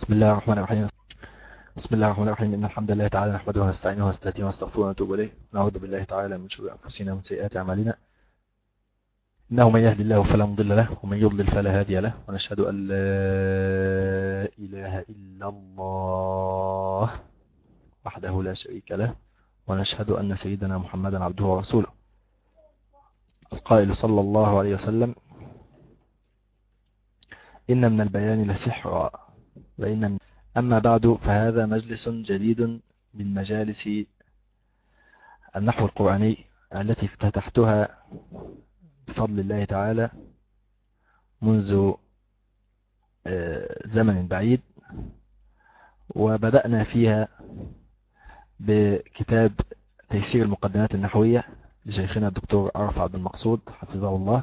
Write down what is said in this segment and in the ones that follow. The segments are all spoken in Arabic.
بسم الله الرحمن الرحيم. بسم الله الرحمن الرحيم. إن الحمد لله تعالى نحمده ونستعينه ونستهديه ونستغفره ونتوب إليه. نعوذ بالله تعالى من شرور أنفسنا ومن سيئات أعمالنا. إنه من يهدي الله فلا مضل له ومن يضلل فلا هادي له، ونشهد أن لا إله إلا الله وحده لا شريك له، ونشهد أن سيدنا محمدا عبده ورسوله، القائل صلى الله عليه وسلم: إن من البيان لسحرا أما بعد، فهذا مجلس جديد من مجالس النحو القرآني التي افتتحتها بفضل الله تعالى منذ زمن بعيد، وبدأنا فيها بكتاب تيسير المقدمات النحوية لشيخنا الدكتور عرف عبد المقصود حفظه الله،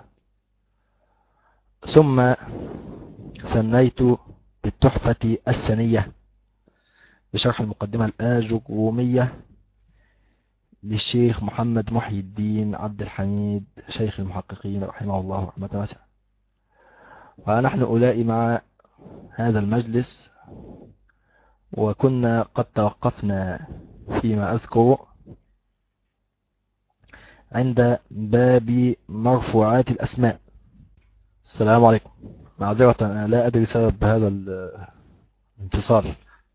ثم ثنيت بالتحفة السنية بشرح المقدمة الآجرومية للشيخ محمد محي الدين عبد الحميد شيخ المحققين رحمه الله رحمة واسعة. ونحن أولئي مع هذا المجلس، وكنا قد توقفنا فيما أذكر عند باب مرفوعات الأسماء. السلام عليكم. معذرة أنا لا أدري سبب هذا الانفصال.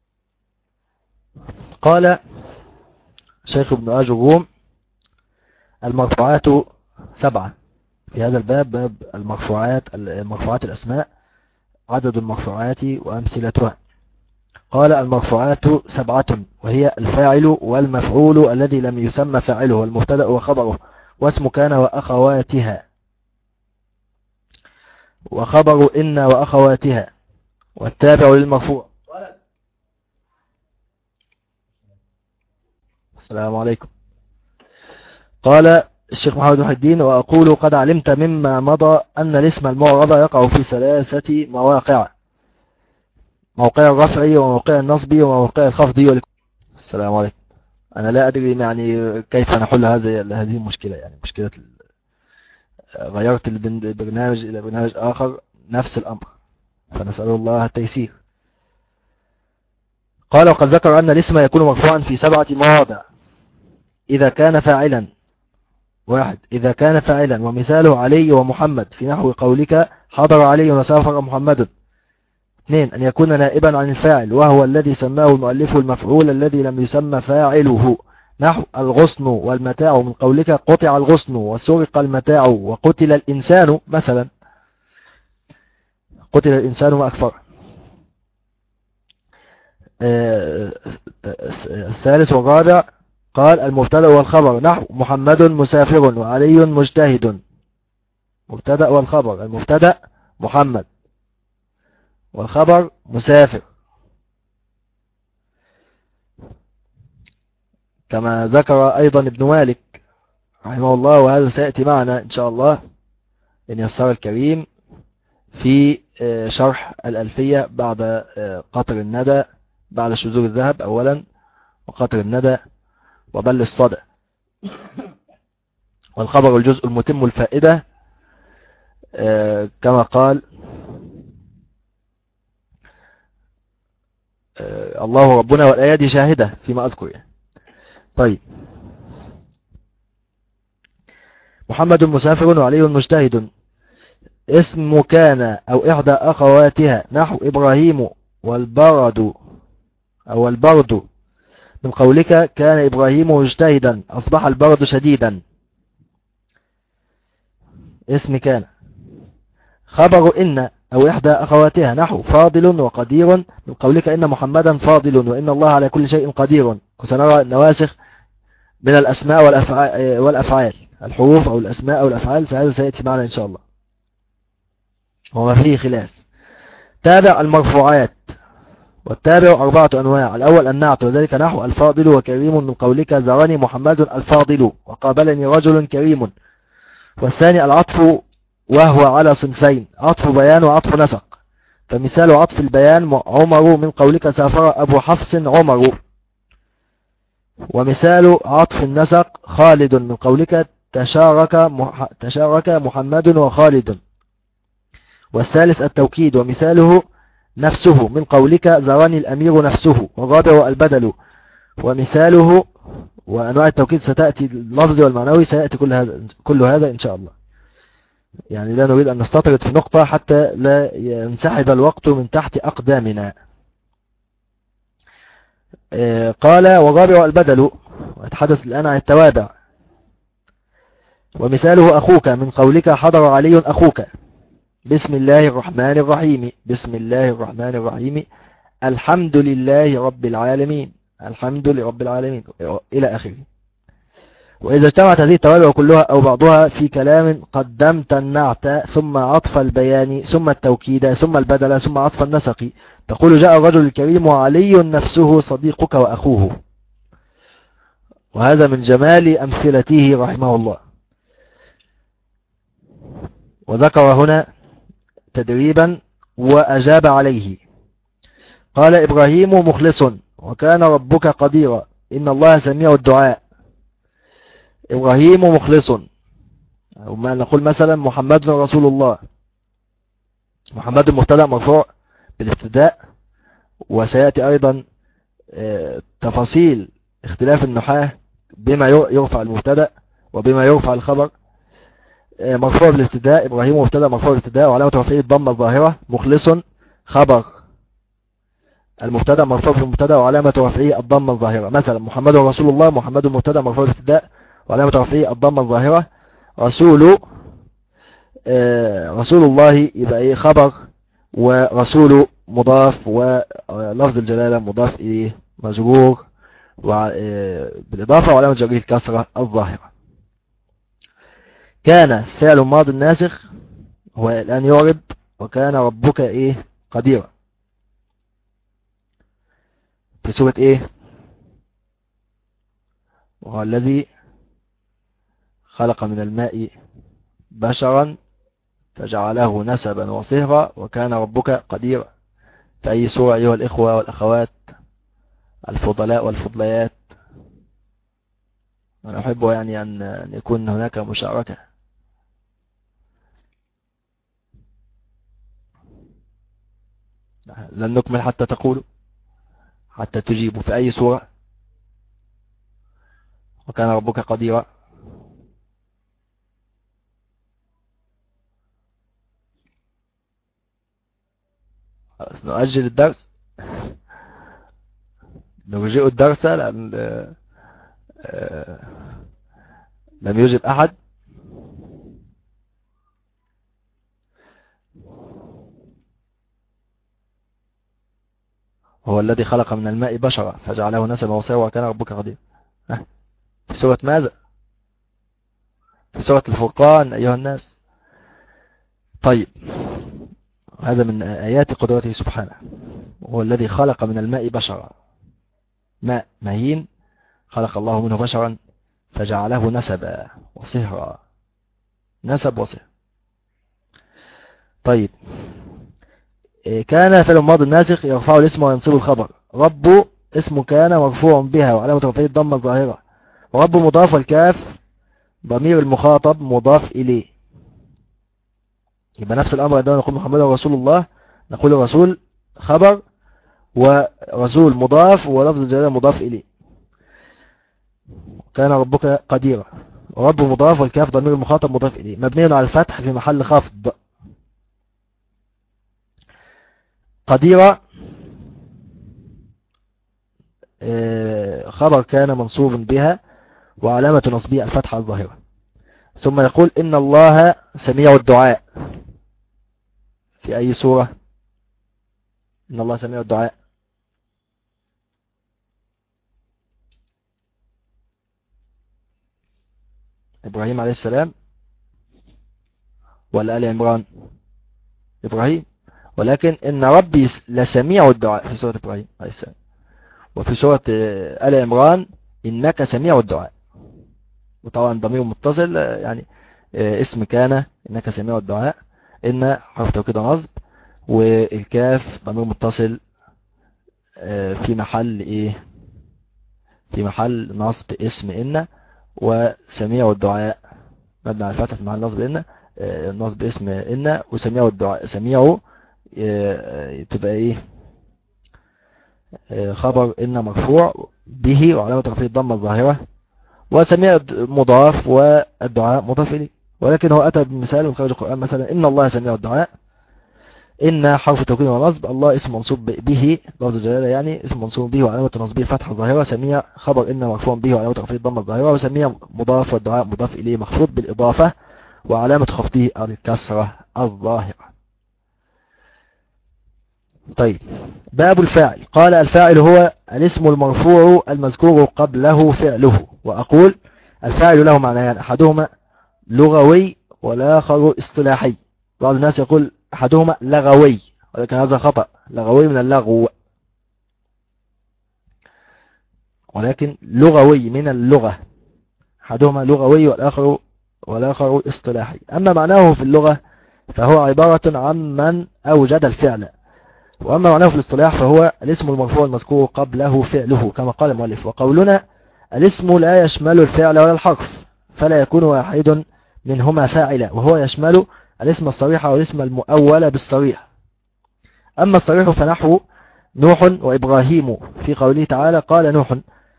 قال شيخ ابن آجروم: المرفوعات 7. في هذا الباب، باب المرفوعات الأسماء، عدد المرفوعات وأمثلتها. قال: المرفوعات 7، وهي الفاعل والمفعول الذي لم يسمى فاعله، والمبتدأ وخبره، واسم كان وأخواتها، وخبر إن وأخواتها، والتابع للمرفوع. السلام عليكم. قال الشيخ محمد محي الدين: وأقول قد علمت مما مضى أن الاسم المعرب يقع في 3 مواقع: موقع الرفع وموقع النصب وموقع الخفض. السلام عليكم. أنا لا أدري يعني كيف نحل هذه المشكلة، يعني مشكلة غيرت البرنامج إلى برنامج آخر نفس الأمر، فنسأل الله التيسير. قال: وقد ذكر أن الاسم يكون مرفوعا في 7 مواضع إذا كان فاعلا. 1. إذا كان فاعلا، ومثاله علي ومحمد في نحو قولك حضر علي وسافر محمد. 2. أن يكون نائبا عن الفاعل، وهو الذي سماه المؤلف المفعول الذي لم يسمى فاعله، نحو الغصن والمتاع من قولك قطع الغصن وسرق المتاع وقتل الإنسان مثلا. قتل الإنسان ما أكفر. 3 والرابع قال: المبتدأ والخبر، نحو محمد مسافر وعلي مجتهد. مبتدأ والخبر: المبتدأ محمد والخبر مسافر، كما ذكر أيضا ابن مالك رحمه الله، وهذا سيأتي معنا إن شاء الله إن يسر الكريم في شرح الألفية بعد قطر الندى، بعد شذور الذهب أولا، وقطر الندى وبل الصدى. والخبر الجزء المتم الفائدة، كما قال الله ربنا والآيات شاهدة فيما أذكر يعني. طيب، محمد مسافر وعلي مجتهد، اسم كان أو إحدى أخواتها، نحو إبراهيم والبرد أو البرد من قولك كان إبراهيم مجتهدا أصبح البرد شديدا. اسم كان. خبر إن أو إحدى أخواتها، نحو فاضل وقدير من قولك إن محمدا فاضل وإن الله على كل شيء قدير. وسنرى النواسخ من الأسماء والأفعال، الحروف أو الأسماء أو الأفعال، فهذا سيأتي معنا إن شاء الله وما فيه خلاف. تابع المرفوعات، والتابع 4 أنواع. الأول النعت، وذلك نحو الفاضل وكريم من قولك زارني محمد الفاضل وقابلني رجل كريم. والثاني العطف، وهو على صنفين: عطف بيان وعطف نسق. فمثال عطف البيان عمر من قولك سافر أبو حفص عمر. ومثال عطف النسق خالد من قولك تشارك محمد وخالد. والثالث التوكيد، ومثاله نفسه من قولك زراني الأمير نفسه. والرابع البدل ومثاله. وأنواع التوكيد ستأتي اللفظي والمعنوي، سيأتي كل هذا إن شاء الله. يعني لا نريد أن نستطرد في نقطة حتى لا ينسحب الوقت من تحت أقدامنا. قال والرابع البدل، ويتحدث الآن عن التوابع. ومثاله أخوك من قولك حضر علي أخوك. بسم الله الرحمن الرحيم. بسم الله الرحمن الرحيم. الحمد لله رب العالمين. الحمد لرب العالمين إلى آخره. وإذا اجتمعت هذه التوابع كلها أو بعضها في كلام قدمت النعت ثم عطف البيان ثم التوكيد ثم البدل ثم عطف النسق، تقول جاء الرجل الكريم وعلي نفسه صديقك وأخوه. وهذا من جمال أمثلته رحمه الله. وذكر هنا تدريبا وأجاب عليه. قال إبراهيم مخلص وكان ربك قديرا إن الله سميع الدعاء. إبراهيم مخلص، أو ما نقول مثلا محمد رسول الله. محمد مبتدأ مرفوع بالابتداء، وسيأتي أيضا تفاصيل اختلاف النحاة بما يرفع المبتدأ وبما يرفع الخبر. مرفوع بالابتداء، إبراهيم مبتدأ مرفوع بالابتداء وعلامة رفعه الضمة الظاهرة. مخلص خبر المبتدأ مرفوع بالمبتدأ وعلامة رفعه الضمة الظاهرة. مثلا محمد رسول الله، محمد مبتدأ مرفوع بالابتداء وعلامة رفعه الضمة الظاهرة. رسول الله يبقى ايه؟ خبر، ورسول مضاف، ولفظ الجلالة مضاف اليه مجرور بالإضافة وعلامة جره الكسرة الظاهرة. كان فعل ماض ناسخ، هو الآن يعرب وكان ربك ايه؟ قديرا. في سورة ايه؟ وهو الذي خلق من الماء بشرا فجعله نسبا وصهرا وكان ربك قديرا. في أي سورة أيها الإخوة والأخوات الفضلاء والفضليات؟ أنا أحب يعني أن يكون هناك مشاركة. لن نكمل حتى تقولوا، حتى تجيبوا. في أي سورة وكان ربك قديرا؟ نؤجل الدرس، نرجئ الدرس لأن لم يجب أحد. هو الذي خلق من الماء بشرا فجعله نسبا وصهرا وكان ربك قديرا. في سورة ماذا؟ في سورة الفرقان أيها الناس. طيب، هذا من آيات قدرته سبحانه. هو الذي خلق من الماء بشرا، ماء مهين خلق الله منه بشرا فجعله نسبا وصهرا. نسب وصهر. طيب، كان فعل الماضي الناسخ يرفع الاسم وينصب الخبر. رب اسم كان مرفوع بها وعلامة رفعه الضمة الظاهرة. ورب مضاف والكاف ضمير المخاطب مضاف إليه. يبقى نفس الأمر عندما نقول محمد رسول الله، نقول الرسول خبر ورسول مضاف ولفظ الجلالة مضاف إليه. كان ربك قديرا. ورب مضاف والكاف ضمير المخاطب مضاف إليه مبني على الفتح في محل خفض. قديرة خبر كان منصوب بها وعلامة نصبه الفتحة الظاهرة. ثم يقول إن الله سميع الدعاء. في أي سورة إن الله سميع الدعاء؟ إبراهيم عليه السلام ولا آل عمران؟ إبراهيم. ولكن إن ربي لسميع الدعاء في سورة إبراهيم عليه السلام. وفي سورة آل عمران إنك سميع الدعاء. وطبعا ضمير متصل يعني اسم كان إنك سميع الدعاء. إن حرف توكيد نصب، والكاف ضمير متصل في محل إيه؟ في محل نصب اسم إن. وسميع الدعاء مبني على الفتح في محل نصب إن، نصب اسم إن. وسميع الدعاء، سميع تبقى ايه خبر إن مرفوع به وعلامة رفعه الضمة الظاهرة، وسميع مضاف والدعاء مضاف إليه. ولكن هو أتى بمثال من خارج القرآن، مثلا إن الله سميع الدعاء، إن حرف توكيد ونصب، الله اسم منصوب به لفظ الجلالة، يعني اسم منصوب به وعلامة نصبه الفتحة الظاهرة، سميع خبر إن مرفوع به وعلامة رفعه الضمة الظاهرة، وسميع مضاف والدعاء مضاف إليه مخفوض بالإضافة وعلامة خفضه الكسرة الظاهرة. طيب، باب الفاعل. قال الفاعل هو الاسم المرفوع المذكور قبله فعله. وأقول الفاعل له معنيان، أحدهما لغوي والآخر اصطلاحي. بعض الناس يقول أحدهما لغوي، ولكن هذا خطأ، لغوي من اللغو، ولكن لغوي من اللغة. أحدهما لغوي والآخر اصطلاحي. أما معناه في اللغة فهو عبارة عن من أوجد الفعل، وأما معناه في الاصطلاح فهو الاسم المرفوع المذكور قبله فعله، كما قال المؤلف. وقولنا الاسم لا يشمل الفعل ولا الحرف، فلا يكون واحد منهما فاعلا، وهو يشمل الاسم الصريح والاسم المؤول بالصريح. أما الصريح فنحو نوح وإبراهيم في قوله تعالى قال نوح،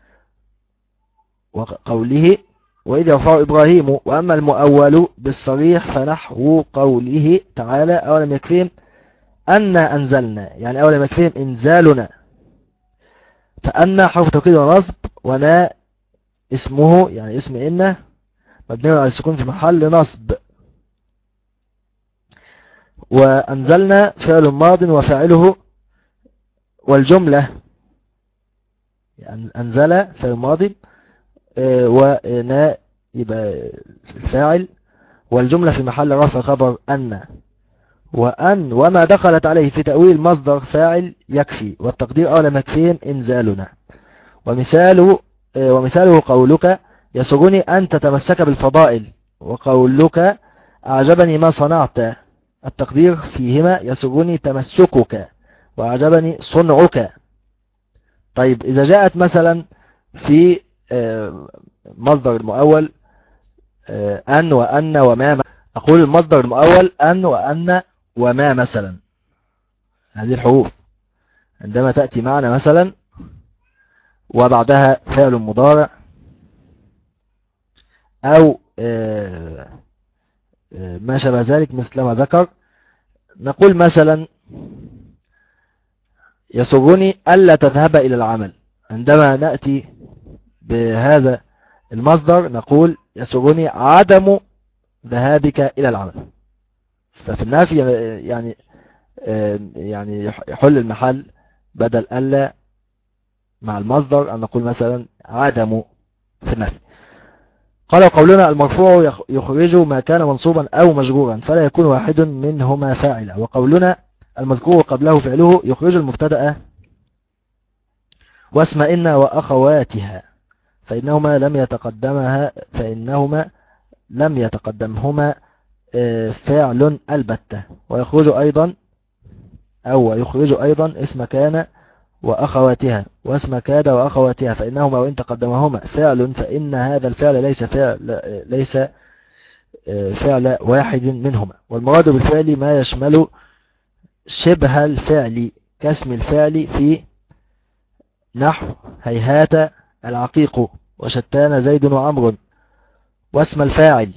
وقوله وإذ يرفع إبراهيم. وأما المؤول بالصريح فنحو قوله تعالى أولم يكفيهم أنا أنزلنا، يعني أولم يكفيهم إنزالنا. فأن حرف توكيد ونصب، ونا اسمه يعني اسم إن مبني على السكون في محل نصب، وأنزلنا فعل ماض وفاعله، والجملة يعني أنزل فعل ماضي ونا يبقى الفاعل، والجملة في محل رفع خبر أن. وأن وما دخلت عليه في تأويل مصدر فاعل يكفي، والتقدير أولم يكفيهم إنزالنا. ومثاله قولك يسرني أن تتمسك بالفضائل، وقولك أعجبني ما صنعت، التقدير فيهما يسرني تمسكك وأعجبني صنعك. طيب، إذا جاءت مثلا في مصدر المؤول أن وأن وما، أقول المصدر المؤول أن وأن وما مثلا، هذه الحروف عندما تأتي معنا مثلا وبعدها فعل مضارع أو ما شابه ذلك مثل ما ذكر، نقول مثلا يسرني ألا تذهب إلى العمل. عندما نأتي بهذا المصدر نقول يسرني عدم ذهابك إلى العمل. ففي النافي يعني يحل المحل بدل ألا مع المصدر أن نقول مثلا عدم في النافي. قال قولنا المرفوع يخرج ما كان منصوبا أو مجرورا، فلا يكون واحد منهما فاعلا. وقولنا المذكور قبله فعله يخرج المبتدأ واسم إن وأخواتها، فإنهما لم يتقدمهما فاعل البتة. ويخرج أيضا اسم كان وأخواتها واسم كاد وأخواتها، فإنهما وإن تقدمهما فعل فإن هذا الفعل ليس فعل واحد منهما. والمراد بالفعل ما يشمل شبه الفعل كاسم الفعل في نحو هيهات العقيق وشتان زيد وعمر، واسم الفاعل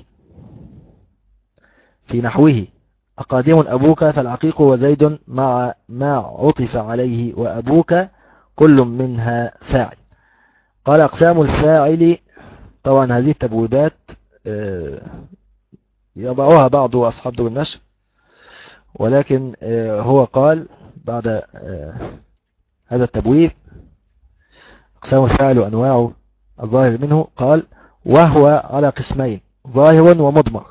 في نحوه أقادم أبوك فالعقيق وزيد مع ما عطف عليه وأبوك كل منها فاعل. قال أقسام الفاعل، طبعا هذه التبويبات يضعها بعض أصحاب دور النشر، ولكن هو قال بعد هذا التبويب أقسام الفاعل وأنواع الظاهر منه، قال وهو على قسمين ظاهر ومضمر.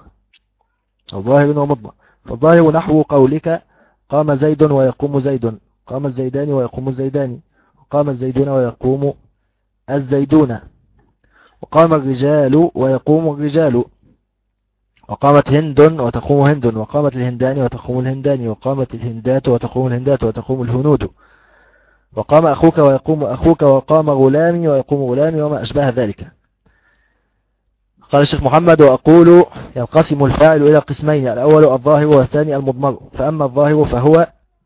فالظاهر نحو قولك قام زيد ويقوم زيد، قام الزيدان ويقوم الزيدان، وقام الزيدون ويقوم الزيدون، وقام الرجال ويقوم الرجال، وقامت هند وتقوم هند، وقامت الهندان وتقوم الهندان، وقامت الهندات وتقوم الهندات وتقوم الهنود، وقام أخوك ويقوم أخوك، وقام غلامي ويقوم غلامي، وما أشبه ذلك. قال الشيخ محمد وأقول ينقسم الفاعل إلى قسمين، الأول الظاهر والثاني المضمر. فأما الظاهر فهو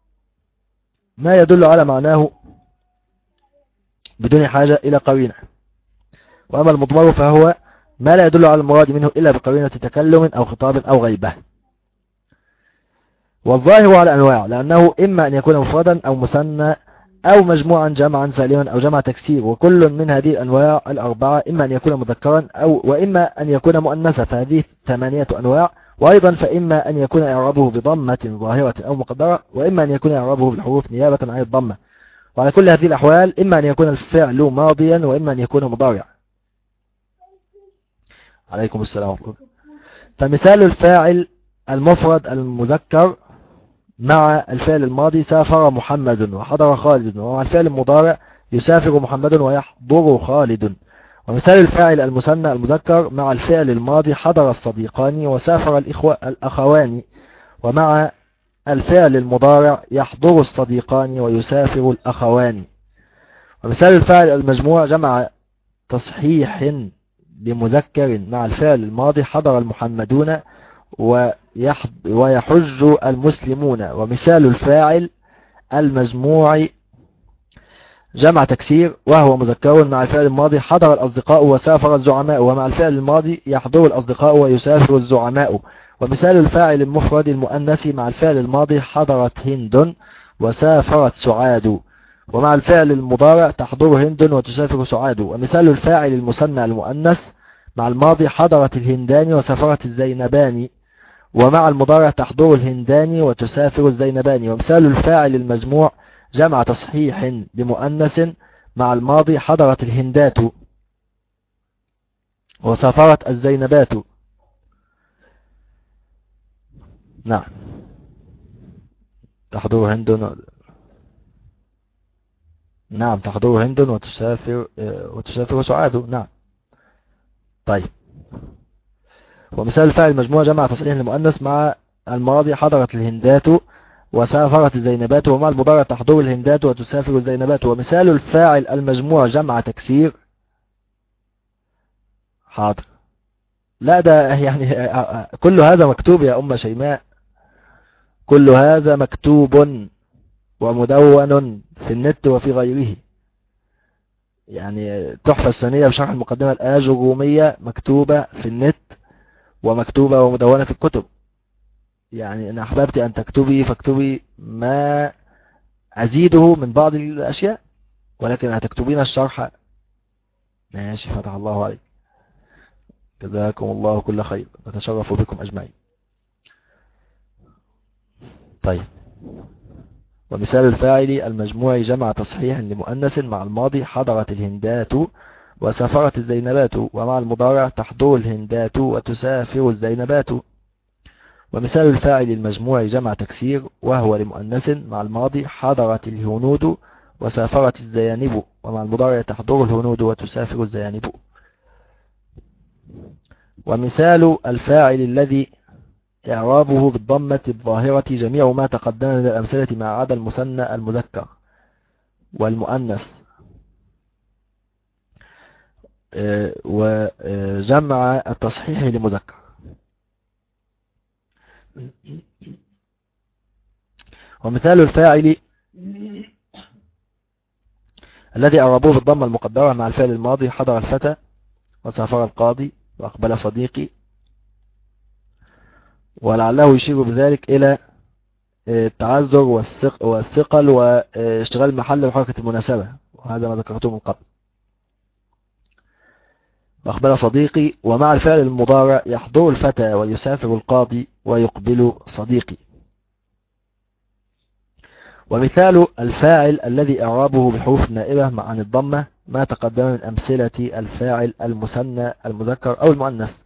ما يدل على معناه بدون حاجة إلى قرينة. وأما المضمر فهو ما لا يدل على المراد منه إلا بقرينة تكلم أو خطاب أو غيبة. والظاهر على أنواع، لأنه إما أن يكون مفردا أو مثنى أو مجموعا جمعا سالما أو جمع تكسير، وكل من هذه الأنواع الأربعة إما أن يكون مذكرا وإما أن يكون مؤنثا، فهذه 8 أنواع. وأيضا فإما أن يكون إعرابه بضمة ظاهرة أو مقدرة، وإما أن يكون إعرابه بالحروف نيابة عن الضمة. وعلى كل هذه الأحوال إما أن يكون الفعل ماضيا وإما أن يكون مضارع. عليكم السلام ورحمة الله. فمثال الفاعل المفرد المذكر مع الفعل الماضي سافر محمد وحضر خالد، ومع الفعل المضارع يسافر محمد ويحضر خالد. ومثال الفاعل المثنى المذكر مع الفعل الماضي حضر الصديقان وسافر الأخوان، ومع الفعل المضارع يحضر الصديقان ويسافر الأخوان. ومثال الفاعل المجموع جمع تصحيح لمذكر مع الفعل الماضي حضر المحمدون ويحج المسلمون. ومثال الفاعل المجموع جمع تكسير وهو مذكر مع الفعل الماضي حضر الأصدقاء وسافر الزعماء، ومع الفعل الماضي يحضر الأصدقاء ويسافر الزعماء. ومثال الفاعل المفرد المؤنث مع الفعل الماضي حضرت هند وسافرت سعاد، ومع الفعل المضارع تحضر هند وتسافر سعاد. ومثال الفاعل المثنى المؤنث مع الماضي حضرت الهندان وسافرت الزينبان، ومع المضارع تحضر الهندان وتسافر الزينبان. ومثال الفاعل المجموع جمع تصحيح لمؤنث مع الماضي حضرت الهندات وسافرت الزينبات. نعم، تحضر هند. نعم، تحضر هند وتسافر سعاد. نعم. طيب، ومثال الفاعل المجموع جمع تصحيح لمؤنث مع الماضي حضرت الهندات وسافرت الزينبات، ومع المضارع تحضر الهندات وتسافر الزينبات. ومثال الفاعل المجموع جمع تكسير. حاضر. لا، ده يعني كل هذا مكتوب يا أم شيماء، كل هذا مكتوب ومدون في النت وفي غيره. يعني تحفة الثانية بشرح المقدمة الآجرومية مكتوبة في النت ومكتوبة ومدونة في الكتب. يعني أنا أحببت أن تكتبي فاكتبي ما أزيده من بعض الأشياء، ولكن هتكتبين الشرح. ماشي، فتح الله عليك، جزاكم الله كل خير، نتشرف بكم أجمعين. طيب، ومثال الفاعل المجموع جمع تصحيح لمؤنث مع الماضي حضرت الهندات وسافرت الزينبات، ومع المضارع تحضر الهندات وتسافر الزينبات. ومثال الفاعل المجموع جمع تكسير وهو لمؤنث مع الماضي حضرت الهنود وسافرت الزيانب، ومع المضارع تحضر الهنود وتسافر الزيانب. ومثال الفاعل الذي إعرابه بالضمة الظاهرة جميع ما تقدم من الأمثلة ما عدا المثنى المذكر والمؤنث وجمع التصحيح لمذكر. ومثال الفاعل الذي أعربوه بالضمة المقدرة مع الفعل الماضي حضر الفتى وسافر القاضي وأقبل صديقي، ولعله يشير بذلك إلى التعذر والثقل واشتغال المحل بحركة المناسبة، وهذا ما ذكرته من قبل. وأقبل صديقي، ومع الفعل المضارع يحضر الفتى ويسافر القاضي ويقبل صديقي. ومثال الفاعل الذي إعرابه بحروف نائبة عن الضمة ما تقدم من أمثلة الفاعل المثنى المذكر أو المؤنث.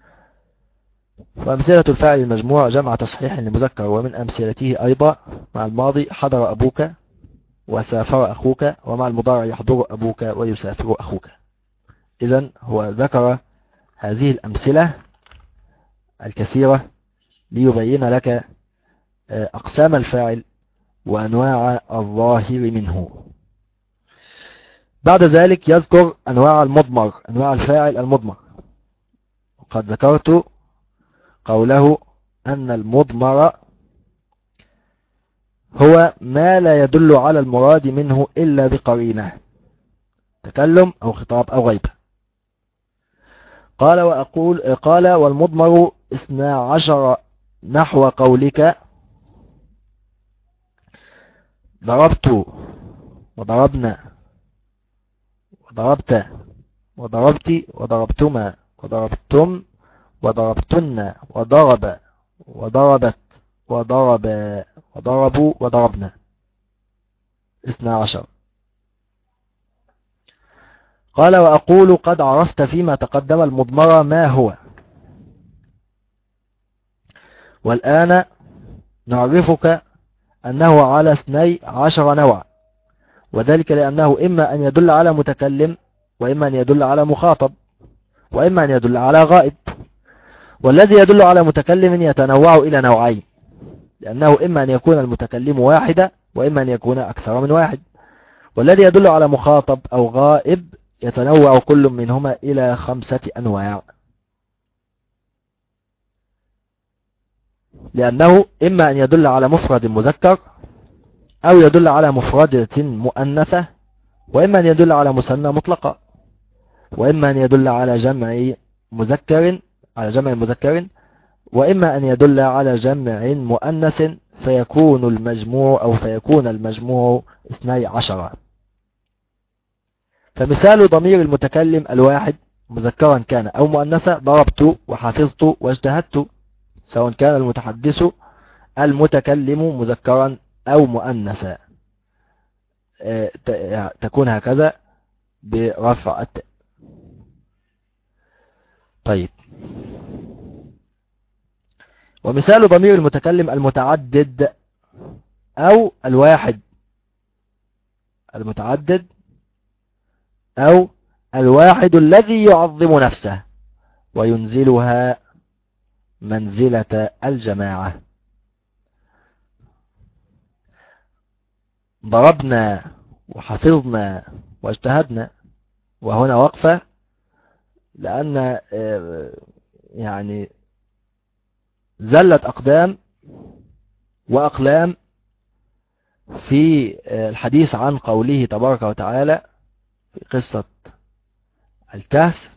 وأمثلة الفاعل المجموع جمع تصحيح لمذكر، ومن أمثلته أيضا مع الماضي حضر أبوك وسافر أخوك، ومع المضارع يحضر أبوك ويسافر أخوك. إذن هو ذكر هذه الأمثلة الكثيرة ليبين لك أقسام الفاعل وأنواع الظاهر منه. بعد ذلك يذكر أنواع المضمر، أنواع الفاعل المضمر. وقد ذكرت قوله أن المضمر هو ما لا يدل على المراد منه إلا بقرينة، تكلم أو خطاب أو غيبة. قال والمضمر 12 نحو قولك ضربت وضربنا وضربت وضربت وضربتما وضربتم وضربتن وضرب وضربت وضرب وضربوا وضربنا 12. قال وأقول قد عرفت فيما تقدم المضمر ما هو، والآن نعرفك أنه على 12 نوع، وذلك لأنه إما أن يدل على متكلم، وإما أن يدل على مخاطب، وإما أن يدل على غائب. والذي يدل على متكلم يتنوع إلى نوعين، لأنه إما أن يكون المتكلم واحدة، وإما أن يكون أكثر من واحد. والذي يدل على مخاطب أو غائب يتنوع كل منهما إلى 5 أنواع، لأنه إما أن يدل على مفرد مذكر، أو يدل على مفردة مؤنثة، وإما أن يدل على مثنى مطلقة، وإما أن يدل على جمع مذكر وإما أن يدل على جمع مؤنث، فيكون المجموع 12. فمثال ضمير المتكلم الواحد مذكرا كان أو مؤنثا ضربت وحفظت واجتهدت، سواء كان المتحدث المتكلم مذكرا أو مؤنثا، تكون هكذا برفع التاء. طيب، ومثال ضمير المتكلم المتعدد أو الواحد المتعدد أو الواحد الذي يعظم نفسه وينزلها منزلة الجماعة. ضربنا وحفظنا واجتهدنا، وهنا وقفة لأن يعني زلت أقدام وأقلام في الحديث عن قوله تبارك وتعالى في قصة الكهف،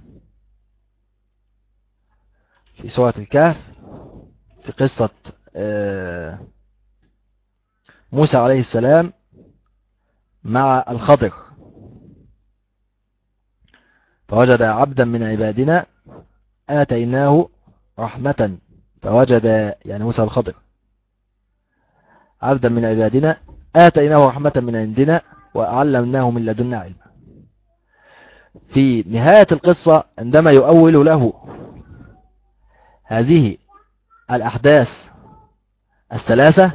في سورة الكهف، في قصة موسى عليه السلام مع الخضر، فوجد عبدا من عبادنا آتيناه رحمة، فوجد يعني موسى الخضر عبدا من عبادنا آتيناه رحمة من عندنا وعلمناه من لدنا علما. في نهاية القصة عندما يؤول له هذه الأحداث الثلاثة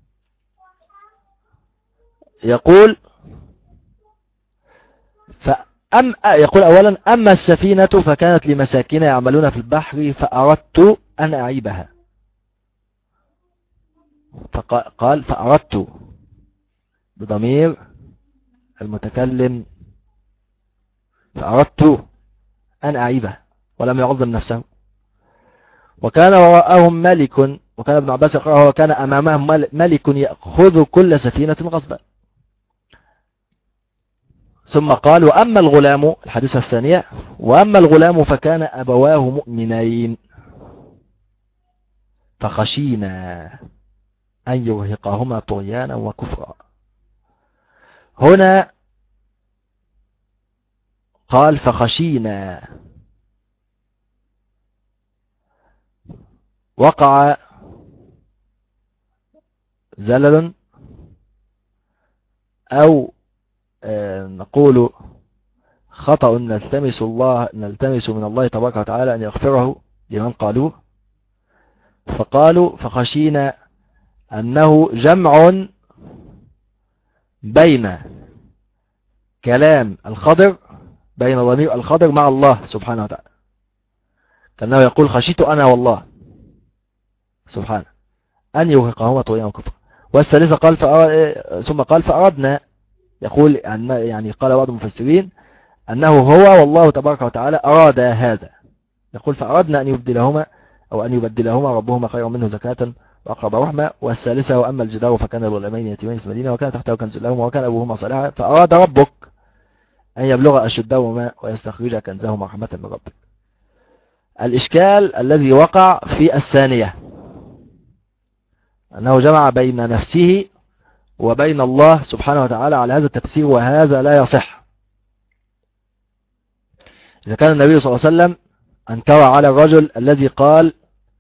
يقول يقول أولا أما السفينة فكانت لمساكين يعملون في البحر فأردت أن أعيبها، فقال فأردت بضمير المتكلم، فأردت أن أعيبها ولم يعظم نفسه. وكان وراءهم ملك، وكان ابن عباس يقرأه وكان أمامهم ملك يأخذ كل سفينة غصبا. ثم قال وأما الغلام، الحديثة الثانية، وأما الغلام فكان أبواه مؤمنين فخشينا أن يرهقهما طغيانا وكفرا. هنا قال فخشينا، وقع زلل أو نقول خطأ نلتمس من الله تبارك وتعالى أن يغفره لمن قالوه، فقالوا فخشينا أنه جمع بين كلام الخضر، بين ضمير الخضر مع الله سبحانه وتعالى، كأنه يقول خشيت أنا والله سبحانه أن يرهقهما طغيانا وكفرا. والثالثة قال ثم قال فأردنا، يقول أن يعني قال بعض المفسرين أنه هو والله تبارك وتعالى أراد هذا، يقول فأردنا أن يبدلهما ربهما خيرا منه زكاة وأقرب رحمة. والثالثة وأما الجدار فكان الغلامين يتيمين في المدينة وكان تحته كنز لهما وكان أبوهما صالحا فأراد ربك أن يبلغ أشدهما ويستخرج كنزهما رحمة من ربك. الإشكال الذي وقع في الثانية أنه جمع بين نفسه وبين الله سبحانه وتعالى على هذا التفسير، وهذا لا يصح. إذا كان النبي صلى الله عليه وسلم أنكر على الرجل الذي قال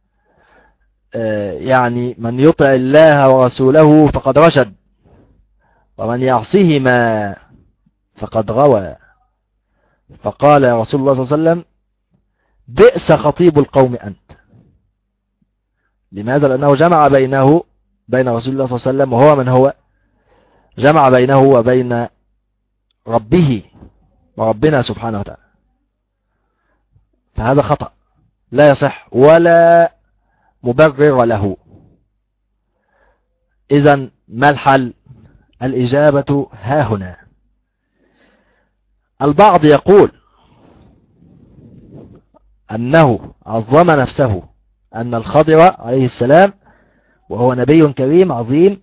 يعني من يطع الله ورسوله فقد رشد ومن يعصهما فقد غوى، فقال رسول الله صلى الله عليه وسلم بئس خطيب القوم أنت. لماذا؟ لأنه جمع بينه بين رسول الله صلى الله عليه وسلم وهو من هو، جمع بينه وبين ربه وربنا سبحانه وتعالى، فهذا خطأ لا يصح ولا مبرر له. إذن ما الحل؟ الإجابة ها هنا. البعض يقول أنه عظم نفسه أن الخضر عليه السلام وهو نبي كريم عظيم،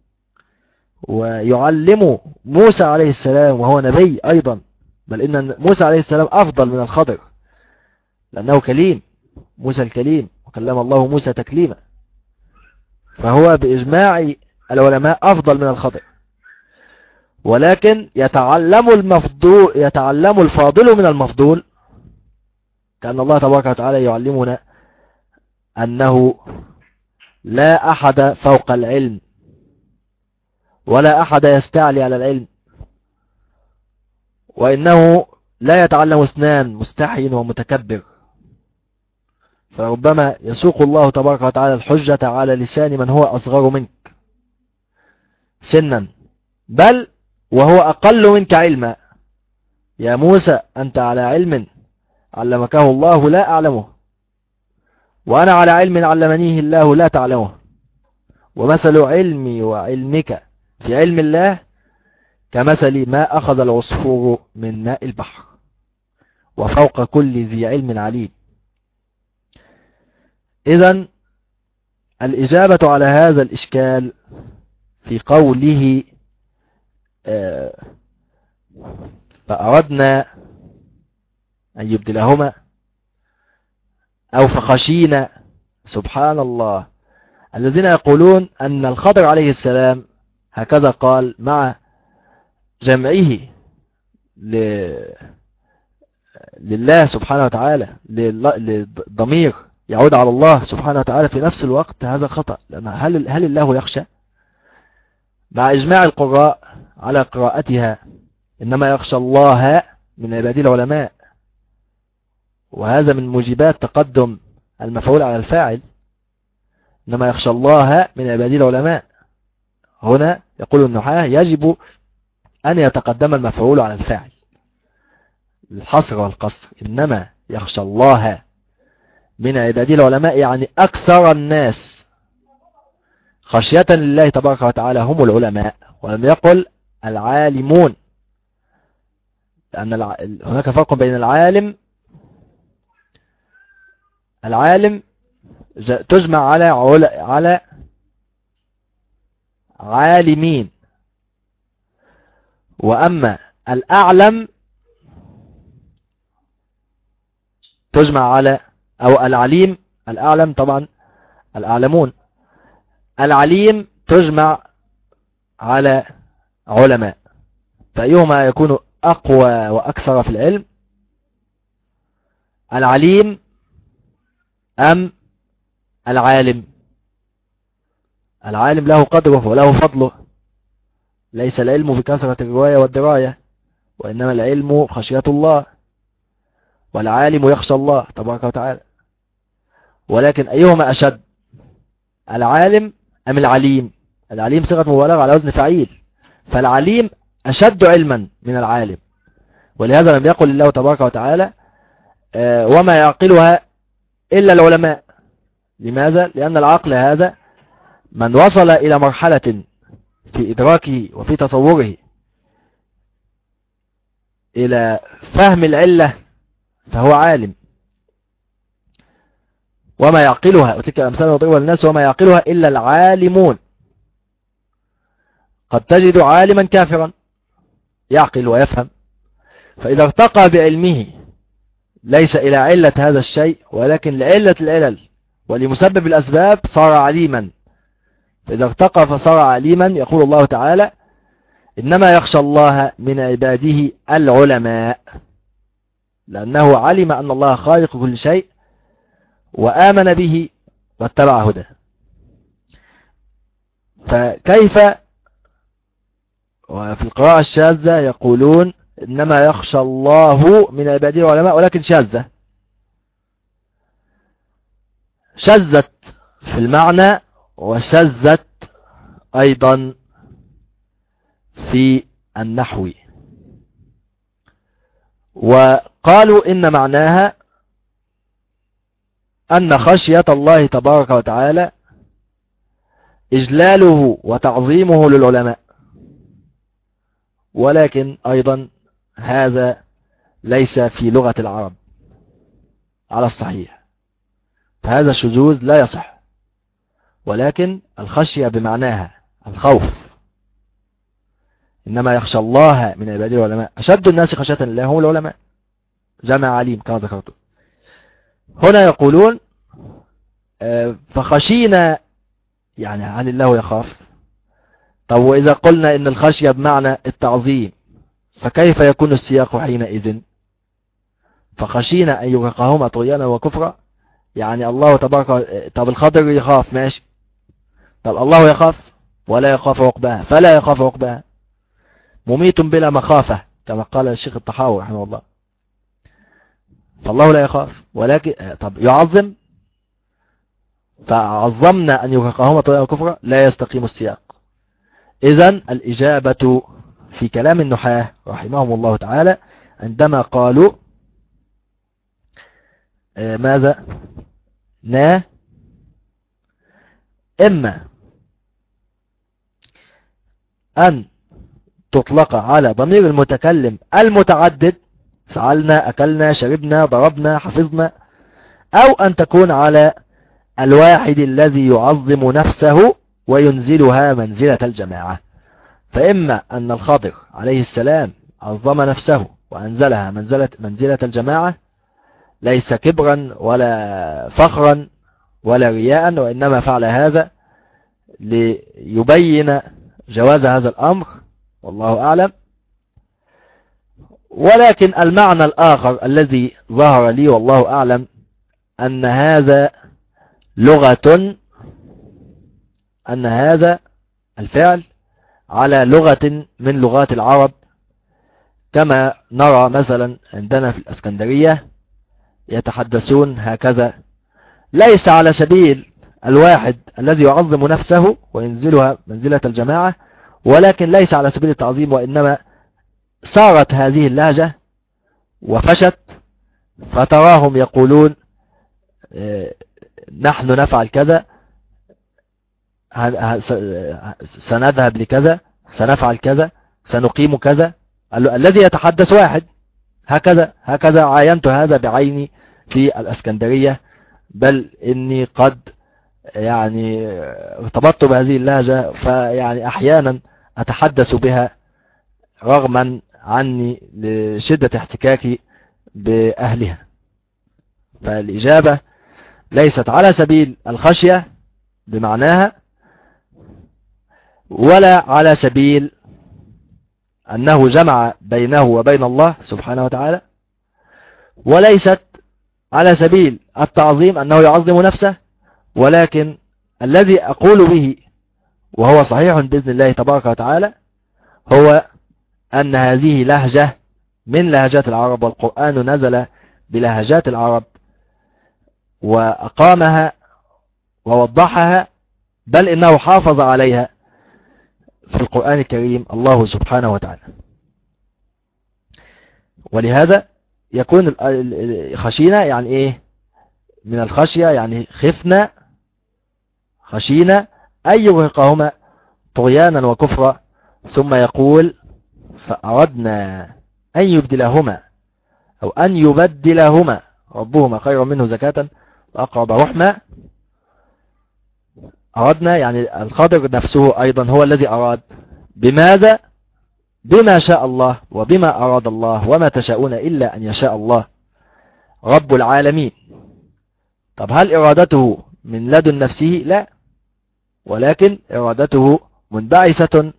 ويعلم موسى عليه السلام وهو نبي أيضا، بل إن موسى عليه السلام أفضل من الخضر لأنه كليم، موسى الكليم وكلم الله موسى تكليما، فهو بإجماع العلماء أفضل من الخضر. ولكن يتعلم الفاضل من المفضول، كأن الله تبارك وتعالى يعلمنا أنه لا أحد فوق العلم ولا أحد يستعلي على العلم، وإنه لا يتعلم اثنان مستحي ومتكبر، فربما يسوق الله تبارك وتعالى الحجة على لسان من هو أصغر منك سنا بل وهو أقل منك علما. يا موسى أنت على علم علمكه الله لا أعلمه، وأنا على علم علمنيه الله لا تعلمه، ومثل علمي وعلمك في علم الله كمثل ما أخذ العصفور من ماء البحر، وفوق كل ذي علم عليم. إذن الإجابة على هذا الإشكال في قوله فأردنا أن يبدلهما أو فخشينا، سبحان الله، الذين يقولون أن الخضر عليه السلام هكذا قال مع جمعه لله سبحانه وتعالى، للضمير يعود على الله سبحانه وتعالى في نفس الوقت، هذا خطأ. لأن هل الله يخشى؟ مع إجماع القراء على قراءتها إنما يخشى الله من عباده العلماء، وهذا من موجبات تقدم المفعول على الفاعل، إنما يخشى الله من عباده العلماء. هنا يقول النحاة يجب أن يتقدم المفعول على الفاعل، الحصر والقصر، إنما يخشى الله من عباده العلماء يعني أكثر الناس خشية لله تبارك وتعالى هم العلماء، ولم يقل العالمون، لأن هناك فرق بين العالم تجمع على عالمين، وأما الأعلم تجمع على أو العليم، الأعلم طبعا الأعلمون، العليم تجمع على علماء، فأيهما يكون أقوى وأكثر في العلم، العليم أم العالم؟ العالم له قدره وله فضله، ليس العلم بكثرة الرواية والدراية، وإنما العلم خشية الله، والعالم يخشى الله تبارك وتعالى. ولكن أيهما أشد، العالم أم العليم؟ العليم صيغة مبالغة على وزن فعيل، فالعليم أشد علما من العالم، ولهذا لم يقل الله تبارك وتعالى وما يعقلها إلا العلماء. لماذا؟ لأن العقل هذا من وصل إلى مرحلة في إدراكه وفي تصوره إلى فهم العلة فهو عالم، وما يعقلها، وتلك الأمثال نضربها للناس وما يعقلها إلا العالمون. قد تجد عالما كافرا يعقل ويفهم، فإذا ارتقى بعلمه ليس إلى علة هذا الشيء ولكن لعلة العلل ولمسبب الأسباب صار عليما. فإذا ارتقى فصار عليما، يقول الله تعالى: إنما يخشى الله من عباده العلماء، لأنه علم أن الله خالق كل شيء وآمن به واتبع هداه. فكيف وفي القراءة الشاذة يقولون إنما يخشى الله من عباده العلماء، ولكن شاذة، شذت في المعنى وشذت أيضا في النحو. وقالوا إن معناها أن خشية الله تبارك وتعالى إجلاله وتعظيمه للعلماء، ولكن أيضا هذا ليس في لغة العرب على الصحيح، فهذا شذوذ لا يصح. ولكن الخشية بمعناها الخوف، إنما يخشى الله من عباده العلماء، أشد الناس خشية لله هم العلماء، جمع عليم كما ذكرت. هنا يقولون فخشينا، يعني هل الله يخاف؟ طب وإذا قلنا إن الخشية بمعنى التعظيم فكيف يكون السياق حينئذ؟ فخشينا أن يرهقهما طغيانا وكفرا، يعني الله تبارك. طب الخضر يخاف ماشي، طب الله يخاف ولا يخاف عقباها، فلا يخاف عقباها، مميت بلا مخافة كما قال الشيخ الطحاوي رحمه الله، فالله لا يخاف. ولكن طب يعظم، فعظمنا أن يرهقهما طغيانا وكفرا، لا يستقيم السياق. إذن الإجابة في كلام النحاة رحمهم الله تعالى عندما قالوا ماذا؟ إما أن تطلق على ضمير المتكلم المتعدد، فعلنا، أكلنا، شربنا، ضربنا، حفظنا، أو أن تكون على الواحد الذي يعظم نفسه وينزلها منزلة الجماعة. فإما أن الخضر عليه السلام عظم نفسه وأنزلها منزلة الجماعة، ليس كبرا ولا فخرا ولا رياء، وإنما فعل هذا ليبين جواز هذا الأمر، والله أعلم. ولكن المعنى الآخر الذي ظهر لي والله أعلم أن هذا لغة، أن هذا الفعل على لغة من لغات العرب، كما نرى مثلا عندنا في الإسكندرية يتحدثون هكذا، ليس على سبيل الواحد الذي يعظم نفسه وينزلها منزلة الجماعة، ولكن ليس على سبيل التعظيم، وإنما صارت هذه اللهجة وفشت، فتراهم يقولون نحن نفعل كذا، سنذهب لكذا، سنفعل كذا، سنقيم كذا. الذي يتحدث واحد، هكذا عاينت هذا بعيني في الإسكندرية، بل إني قد يعني ارتبطت بهذه اللهجة، فيعني أحيانا أتحدث بها رغما عني لشدة احتكاكي بأهلها. فالإجابة ليست على سبيل الخشية بمعناها، ولا على سبيل أنه جمع بينه وبين الله سبحانه وتعالى، وليست على سبيل التعظيم أنه يعظم نفسه، ولكن الذي أقول به وهو صحيح بإذن الله تبارك وتعالى هو أن هذه لهجة من لهجات العرب، والقرآن نزل بلهجات العرب وأقامها ووضحها، بل إنه حافظ عليها في القرآن الكريم الله سبحانه وتعالى. ولهذا يكون خشينا يعني إيه؟ من الخشية يعني خفنا، خشينا أن يرهقهما طغيانا وكفرا، ثم يقول فأردنا أن يبدلهما أو أن يبدلهما ربهما خيرا منه زكاة أقرب رحمة. أردنا يعني الخضر نفسه أيضا هو الذي أراد. بماذا؟ بما شاء الله وبما أراد الله، وما تشاءون إلا أن يشاء الله رب العالمين. طب هل إرادته من لدن نفسه؟ لا، ولكن إرادته منبعثة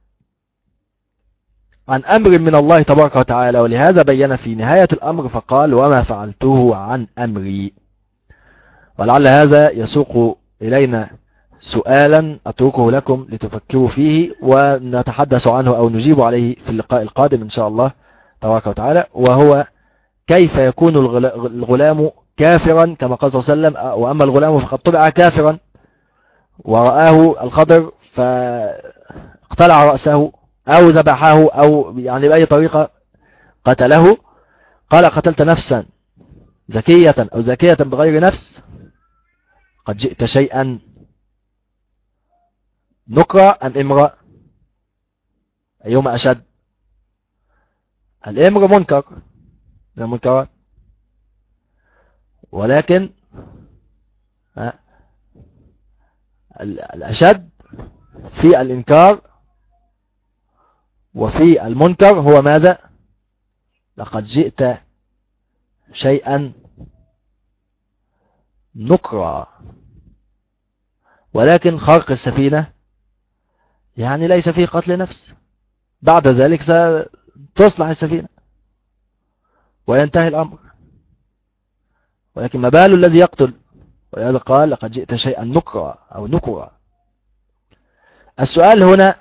عن أمر من الله تبارك وتعالى، ولهذا بين في نهاية الأمر فقال وما فعلته عن أمري. ولعل هذا يسوق إلينا سؤالا أتركه لكم لتفكروا فيه ونتحدث عنه أو نجيب عليه في اللقاء القادم إن شاء الله تبارك وتعالى، وهو كيف يكون الغلام كافرا كما قال صلى الله عليه وسلم، وأما الغلام فقد طبع كافرا ورآه الخضر فاقتلع رأسه أو ذبحه أو يعني بأي طريقة قتله. قال قتلت نفسا زكية أو زكية بغير نفس قد جئت شيئا نكرة أم إمرأ؟ أيهما أشد؟ الإمر منكر من المنكرات، ولكن الأشد في الإنكار وفي المنكر هو ماذا؟ لقد جئت شيئا نكرا. ولكن خرق السفينة يعني ليس فيه قتل نفس، بعد ذلك ستصلح السفينة وينتهي الأمر، ولكن ما بال الذي يقتل؟ ولهذا قال لقد جئت شيئا نكرا أو نكرا. السؤال هنا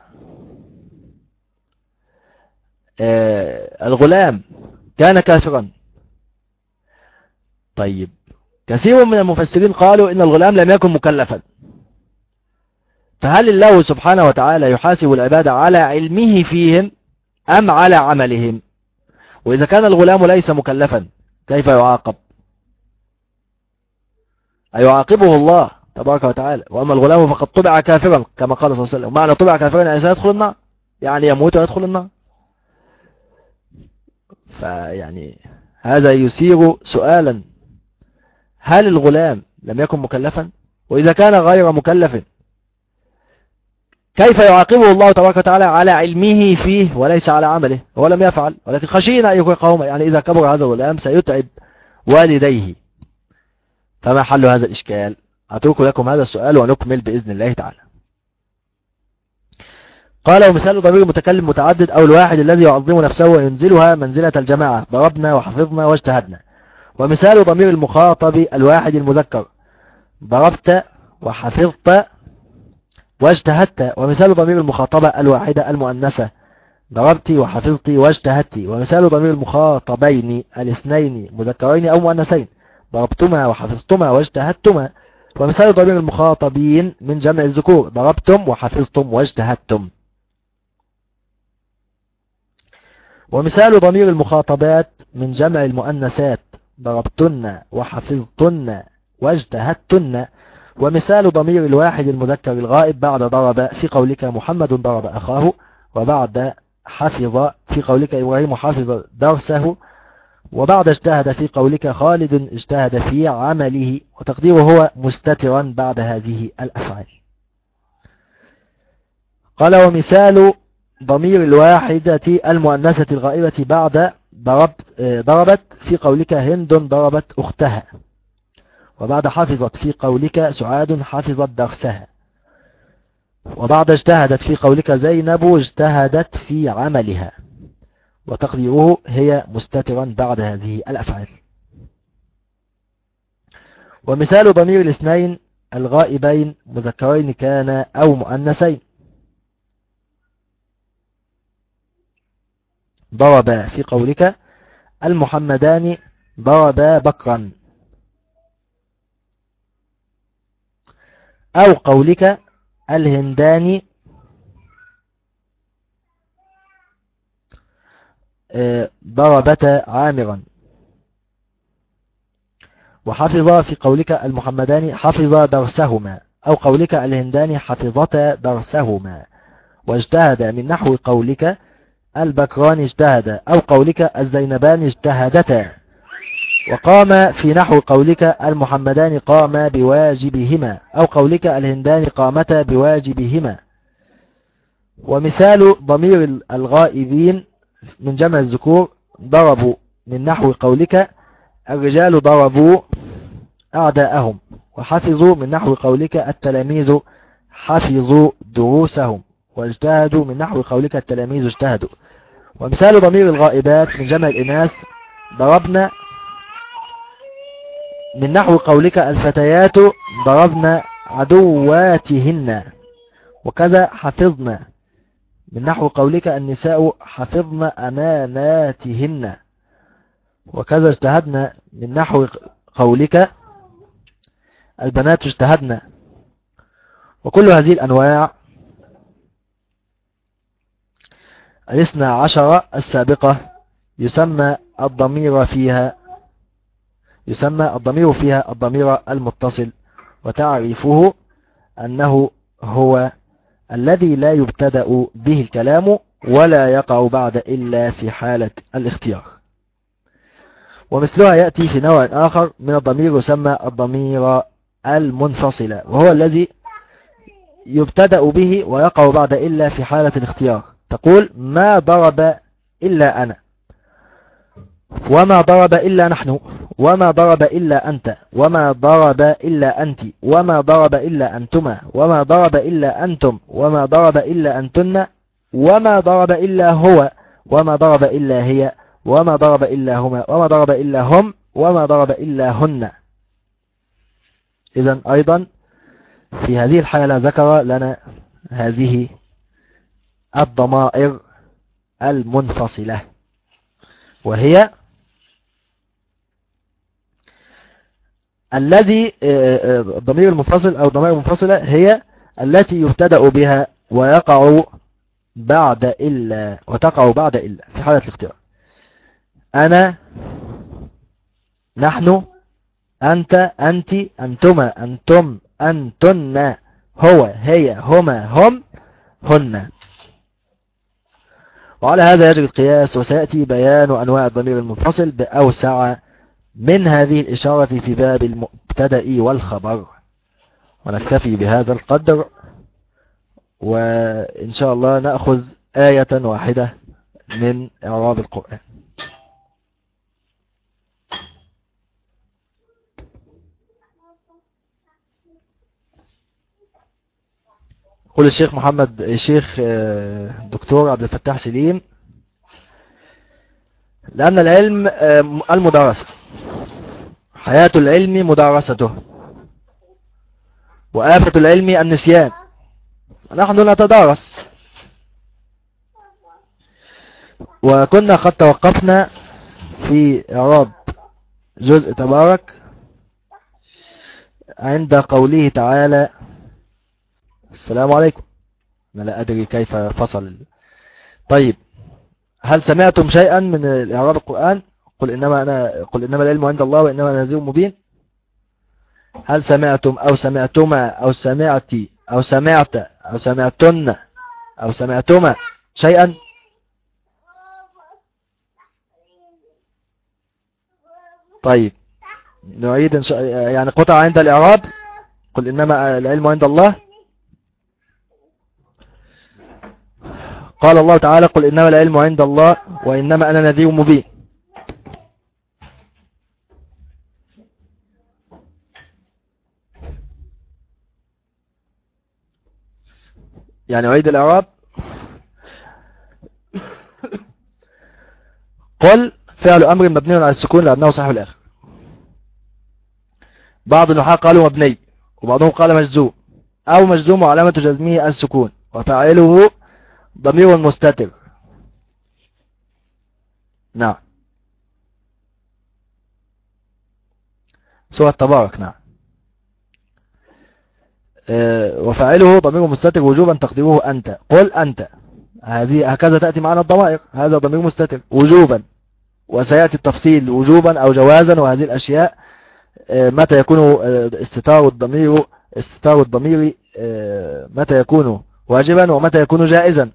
الغلام كان كافرا. طيب كثير من المفسرين قالوا إن الغلام لم يكن مكلفا، فهل الله سبحانه وتعالى يحاسب العباد على علمه فيهم أم على عملهم؟ وإذا كان الغلام ليس مكلفا كيف يعاقب؟ أيعاقبه الله تبارك وتعالى؟ وأما الغلام فقد طبع كافرا كما قال صلى الله عليه وسلم، ومعنى طبع كافرا يعني سيدخل النار، يعني يموت ويدخل النار. فيعني هذا يثير سؤالا، هل الغلام لم يكن مكلفا؟ وإذا كان غير مكلف كيف يعاقبه الله تبارك وتعالى على علمه فيه وليس على عمله؟ هو لم يفعل، ولكن خشينا أن يكون قوما، يعني إذا كبر هذا الغلام سيتعب والديه. فما حل هذا الإشكال؟ أترك لكم هذا السؤال ونكمل بإذن الله تعالى. قال ومثال ضمير المتكلم متعدد أو الواحد الذي يعظم نفسه وينزلها منزلة الجماعة ضربنا وحفظنا واجتهدنا. ومثال ضمير المخاطب الواحد المذكر ضربت وحفظت واجتهدت. ومثال ضمير المخاطبة الواحدة المؤنثة ضربت وحفظت واجتهدت. ومثال ضمير المخاطبين الاثنين مذكرين أو مؤنثين ضربتما وحفظتما واجتهدتما. ومثال ضمير المخاطبين من جمع الذكور ضربتم وحفظتم واجتهدتم. ومثال ضمير المخاطبات من جمع المؤنثات ضربتن وحفظتن واجتهدتن. ومثال ضمير الواحد المذكر الغائب بعد ضرب في قولك محمد ضرب أخاه، وبعد حفظ في قولك إبراهيم حفظ درسه، وبعد اجتهد في قولك خالد اجتهد في عمله. وتقديره هو مستترا بعد هذه الأفعال. قال ومثال ضمير الواحدة المؤنثة الغائبة بعد ضربت في قولك هند ضربت أختها، وبعد حفظت في قولك سعاد حفظت درسها، وبعد اجتهدت في قولك زينب اجتهدت في عملها. وتقديره هي مستترا بعد هذه الأفعال. ومثال ضمير الاثنين الغائبين مذكرين كان أو مؤنثين ضرب في قولك المحمدان ضربا بكرا، أو قولك الهندان ضربتا عامرا. وحفظ في قولك المحمدان حفظ درسهما، أو قولك الهندان حفظتا درسهما. واجتهد من نحو قولك البكران اجتهد، أو قولك الزينبان اجتهدتا. وقام في نحو قولك المحمدان قاما بواجبهما، أو قولك الهندان قامتا بواجبهما. ومثال ضمير الغائبين من جمع الذكور ضربوا من نحو قولك الرجال ضربوا أعداءهم، وحفظوا من نحو قولك التلاميذ حفظوا دروسهم، واجتهدوا من نحو قولك التلاميذ اجتهدوا. ومثال ضمير الغائبات من جمع الإناث ضربنا من نحو قولك الفتيات ضربنا عدواتهن، وكذا حفظنا من نحو قولك النساء حفظن أماناتهن، وكذا اجتهدنا من نحو قولك البنات اجتهدن. وكل هذه الأنواع 12 السابقة يسمى الضمير فيها الضمير المتصل، وتعريفه أنه هو الذي لا يبتدأ به الكلام ولا يقع بعد إلا في حالة الاختيار. ومثلها يأتي في نوع آخر من الضمير يسمى الضمير المنفصل، وهو الذي يبتدأ به ويقع بعد إلا في حالة الاختيار. تقول ما ضرب إلا أنا، وما ضرب إلا نحن، وما ضرب إلا أنت، وما ضرب إلا أنت، وما ضرب إلا أنتما، وما ضرب إلا أنتم، وما ضرب إلا أنتن، وما ضرب إلا هو، وما ضرب إلا هي، وما ضرب إلا هما، وما ضرب إلا هم، وما ضرب إلا هن. إذن أيضا في هذه الحالة ذكر لنا هذه الضمائر المنفصلة، وهي الذي الضمير المنفصل أو الضمائر المنفصلة هي التي يبتدأ بها ويقع بعد إلا، وتقع بعد إلا في حالة الاختيار. أنا، نحن، أنت، أنت، أنتما، أنتم، أنتن، هو، هي، هما، هم، هن. وعلى هذا يجري القياس، وسيأتي بيان أنواع الضمير المنفصل بأوسع من هذه الإشارة في باب المبتدأ والخبر. ونكتفي بهذا القدر، وإن شاء الله نأخذ آية واحدة من إعراب القرآن. قل الشيخ دكتور عبد الفتاح سليم: لأن العلم المدارسة، حياة العلم مدارسته، وآفة العلم النسيان. نحن نتدارس، وكنا قد توقفنا في إعراب جزء تبارك عند قوله تعالى: السلام عليكم. أنا لا أدري كيف فصل. طيب، هل سمعتم شيئا من إعراب القرآن؟ قل إنما العلم عند الله وإنما أنا نذير مبين. هل سمعتم أو سمعتما أو سمعتي أو سمعت أو سمعتن أو سمعتما شيئا؟ طيب، نعيد يعني قطع عند الإعراب: قل إنما العلم عند الله. قال الله تعالى: قل إنما العلم عند الله وإنما أنا نذير مبين. يعني أعيد الإعراب. قل فعل أمر مبني على السكون لأنه صحيح الآخر. بعض النحاة قالوا مبني، وبعضهم قال مجزوم، أو مجزوم وعلامة جزمه السكون، وفاعله ضمير مستتر. نعم، سورة تبارك. نعم، وفاعله ضمير مستتر وجوبا تقديره أنت. قل أنت، هكذا تأتي معنا الضمائر. هذا ضمير مستتر وجوبا، وسيأتي التفصيل وجوبا أو جوازا، وهذه الأشياء متى يكون استتار الضمير متى يكون واجبا ومتى يكون جائزا.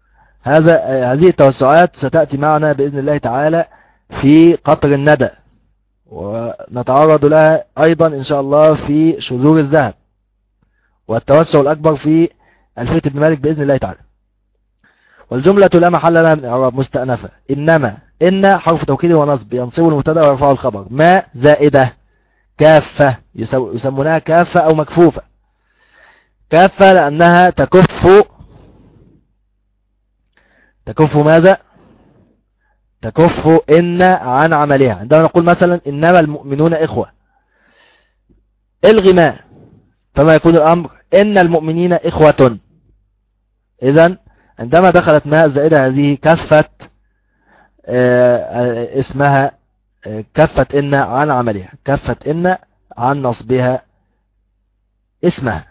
هذه التوسعات ستأتي معنا بإذن الله تعالى في قطر الندى، ونتعرض لها أيضا إن شاء الله في شذور الذهب والتوسع الأكبر في ألفية ابن مالك بإذن الله تعالى. والجملة لا محل لها من إعراب مستأنفة. إنما إن حرف توكيد ونصب ينصب المبتدا ويرفع الخبر. ما زائدة كافة يسمونها كافة أو مكفوفة. كافة لأنها تكف ماذا؟ تكف إن عن عملها. عندما نقول مثلا إنما المؤمنون إخوة الغي ما، فما يكون الأمر إن المؤمنين إخوة. إذن عندما دخلت ما الزائدة هذه كفت اسمها كفت إن عن عملها، كفت إن عن نصبها اسمها.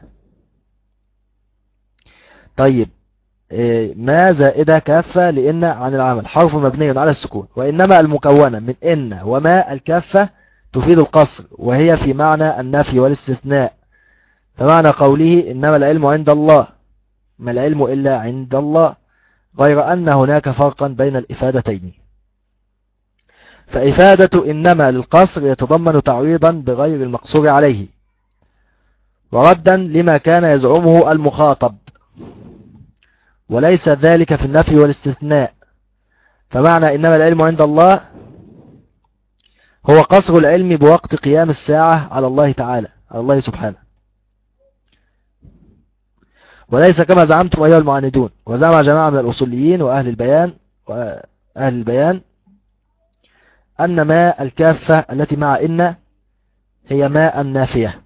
طيب ما زائدة كافة لإن عن العمل حرف مبني على السكون. وإنما المكونة من إن وما الكافة تفيد القصر، وهي في معنى النفي والاستثناء. فمعنى قوله إنما العلم عند الله، ما العلم إلا عند الله، غير أن هناك فرقا بين الإفادتين. فإفادة إنما للقصر يتضمن تعريضا بغير المقصور عليه، وردا لما كان يزعمه المخاطب، وليس ذلك في النفي والاستثناء. فمعنى إنما العلم عند الله هو قصر العلم بوقت قيام الساعة على الله تعالى، على الله سبحانه، وليس كما زعمتم أيها المعاندون. وزعم جماعة من الأصوليين وأهل البيان أن ما الكافة التي مع إن هي ماء النافية،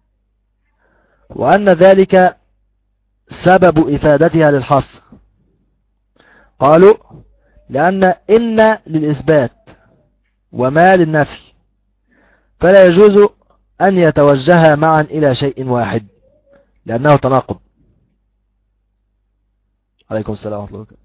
وأن ذلك سبب إفادتها للحصر. قالوا لأن إن للإثبات وما للنفي، فلا يجوز أن يتوجها معا إلى شيء واحد لأنه تناقض. عليكم السلام ورحمة الله وبركاته.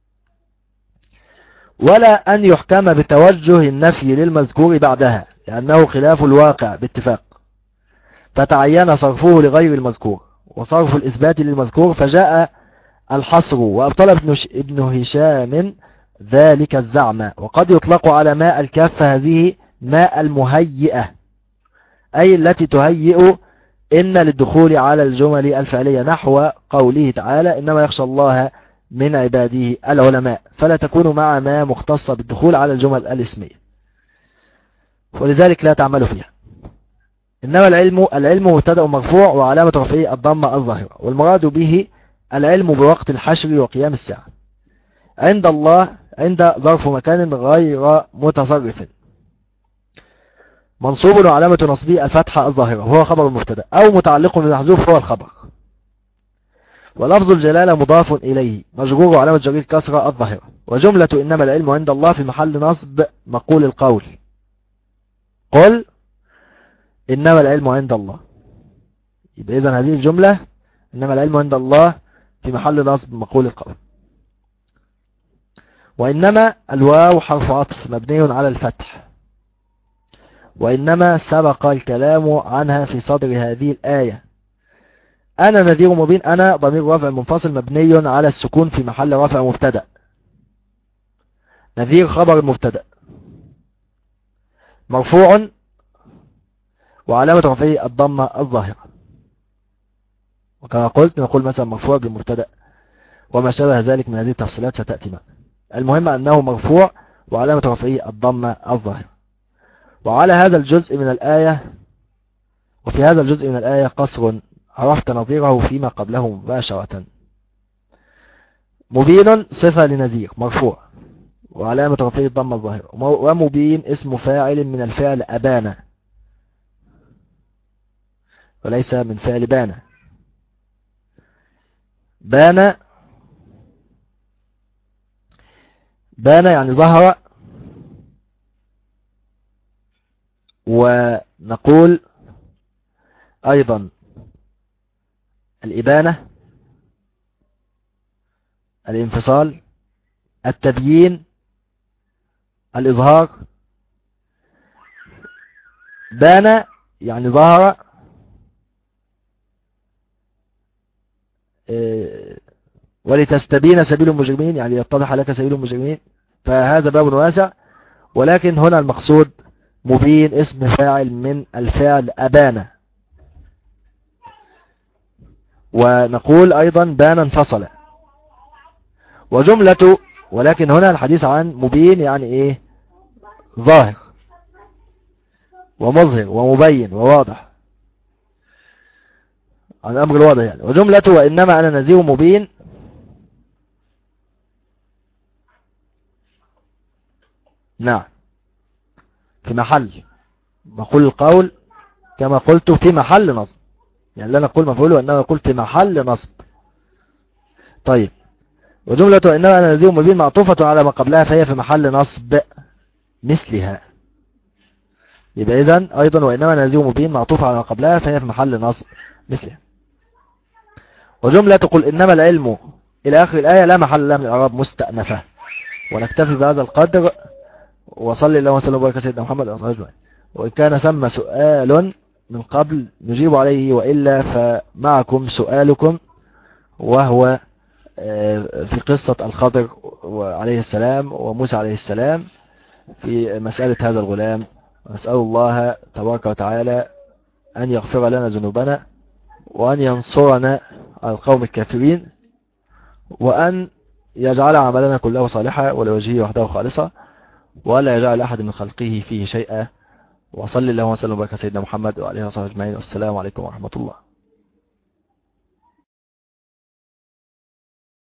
ولا أن يحكم بتوجه النفي للمذكور بعدها لأنه خلاف الواقع باتفاق، فتعين صرفه لغير المذكور وصرف الإثبات للمذكور، فجاء الحصر. وأبطل ابن هشام ذلك الزعم. وقد يطلق على ماء الكافة هذه ماء المهيئة، أي التي تهيئ إن للدخول على الجمل الفعلية، نحو قوله تعالى إنما يخشى الله من عباده العلماء، فلا تكون مع ما مختصة بالدخول على الجمل الاسمية، ولذلك لا تعمل فيها. إنما العلم مبتدأ مرفوع وعلامة رفعه الضمة الظاهرة، والمراد به العلم بوقت الحشر وقيام الساعة. عند الله عند ظرف مكان غير متصرف، منصوب وعلامة نصبه الفتحة الظاهرة وهو خبر المبتدأ، أو متعلق بالمحذوف هو الخبر. ولفظ الجلالة مضاف إليه مجرور وعلامة جر الكسرة الظاهرة. وجملة إنما العلم عند الله في محل نصب مقول القول. قل إنما العلم عند الله، يبقى إذن هذه الجملة إنما العلم عند الله في محل نصب مقول القول. وإنما الواو حرف عطف مبني على الفتح، وإنما سبق الكلام عنها في صدر هذه الآية. أنا نذير مبين، أنا ضمير رفع منفصل مبني على السكون في محل رفع مبتدأ. نذير خبر المبتدأ مرفوع وعلامة رفعه الضمة الظاهرة، وكما قلت نقول مثلا مرفوع بالمبتدأ وما شابه ذلك من هذه التفصيلات ستأتي معنا. المهم أنه مرفوع وعلامة رفعه الضمة الظاهرة. وعلى هذا الجزء من الآية، وفي هذا الجزء من الآية قصر عرفت نظيره فيما قبله مباشرة. مبين صفة لنذير مرفوع وعلامة رفعه الضمة الظاهرة، ومبين اسم فاعل من الفعل أبان وليس من فعل بان. بان يعني ظهر. ونقول أيضا الإبانة، الانفصال، التبيين، الإظهار. بان يعني ظهر، ولتستبين سبيل المجرمين يعني يتضح لك سبيل المجرمين. فهذا باب واسع، ولكن هنا المقصود مبين اسم فاعل من الفعل أبان. ونقول أيضا بان انفصل. وجملة، ولكن هنا الحديث عن مبين يعني إيه؟ ظاهر ومظهر ومبين وواضح، عن الأمر الواضح يعني. وجملة وإنما أنا نذير مبين نعم في محل، نقول القول كما قلت في محل نصب، يعني لا نقول مفعول وإنما نقول في محل نصب. طيب، وجملة وإنما أنا نذير مبين معطوفة على ما قبلها فهي في محل نصب مثلها. يبقى إذن أيضا وإنما أنا نذير مبين معطوفة على ما قبلها فهي في محل نصب مثلها. وجملة قل إنما العلم إلى آخر الآية لا محل لها من الإعراب مستأنفة. ونكتفي بهذا القدر، وصلي الله وسلم وبارك على سيدنا محمد وعلى آله وصحبه. وإن كان ثم سؤال من قبل نجيب عليه، وإلا فمعكم سؤالكم، وهو في قصة الخضر عليه السلام وموسى عليه السلام في مسألة هذا الغلام. نسأل الله تبارك وتعالى أن يغفر لنا ذنوبنا، وأن ينصرنا على القوم الكافرين، وأن يجعل عملنا كله صالحا ولوجهه وحده خالصا، ولا يجعل أحد من خلقه فيه شيئا. وصلى الله وسلم وبارك على سيدنا محمد وعلى آله وصحبه أجمعين. والسلام عليكم ورحمة الله.